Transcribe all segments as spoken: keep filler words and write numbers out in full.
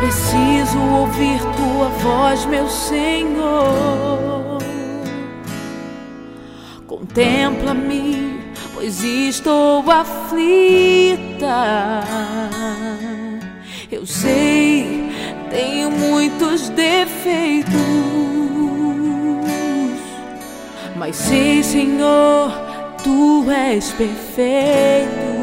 preciso ouvir tua voz, meu Senhor. Contempla-me, pois estou aflita. Eu sei, tenho muitos defeitos, mas sei, Senhor, tu és perfeito.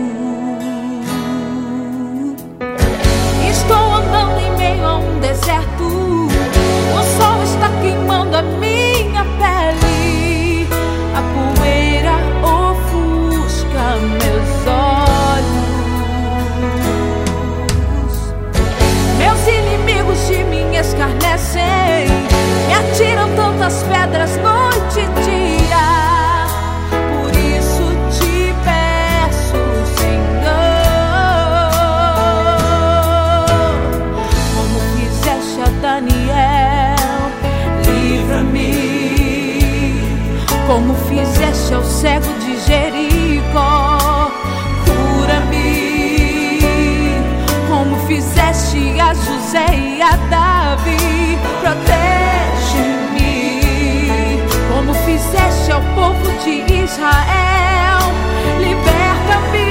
Estou andando em meio a um deserto, o sol está queimando a minha pele, a poeira ofusca meus olhos. Meus inimigos de mim escarnecem, me atiram tantas pedras noite e dia. Por isso te peço, Senhor, como fizeste a Daniel, livra-me. Como fizeste ao cego de Jericó, cura-me. Como fizeste a José e a Davi, protege-me. Como fizeste ao povo de Israel, liberta-me.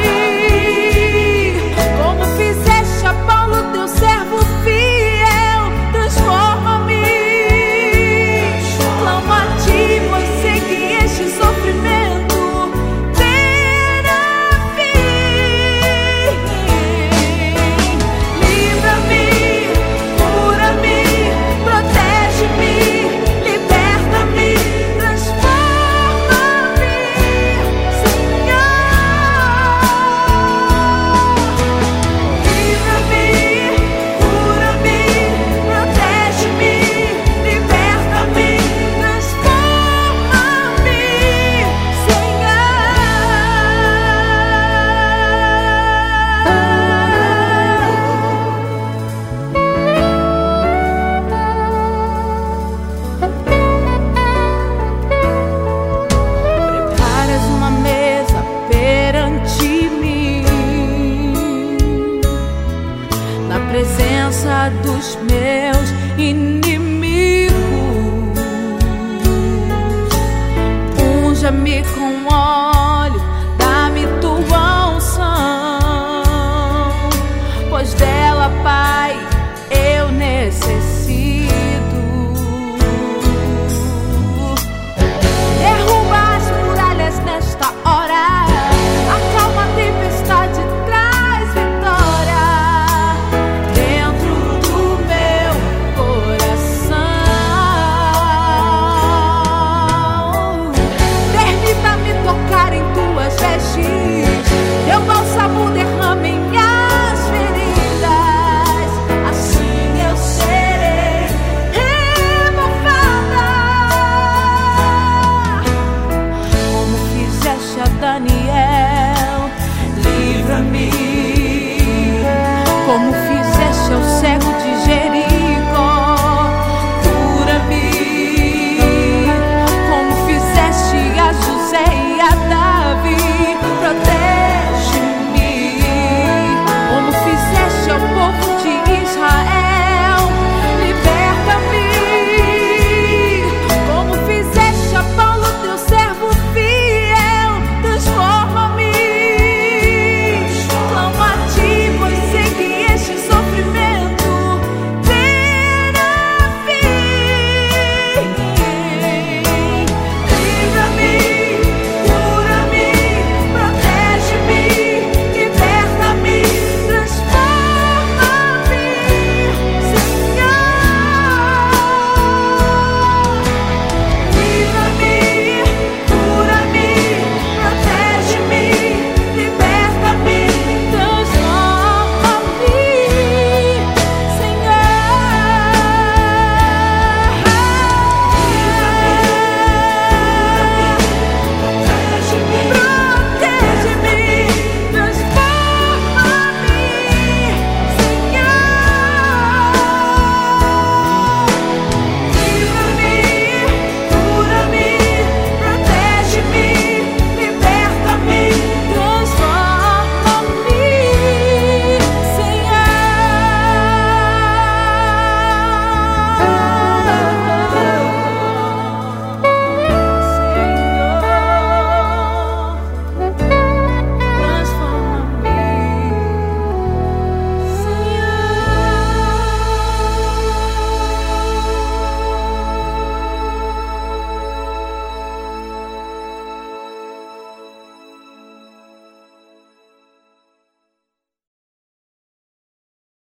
Como fizeste a Paulo, teu servo fiel, transforma-me. Clamo a ti, pois sei que este sofrimento terá fim. Livra-me, cura-me, protege-me, liberta-me, transforma-me, Senhor. Livra-me, cura-me, protege-me, liberta-me, transforma-me, Preparas uma mesa perante mim, na presença dos meus inimigos. Unja-me com óleo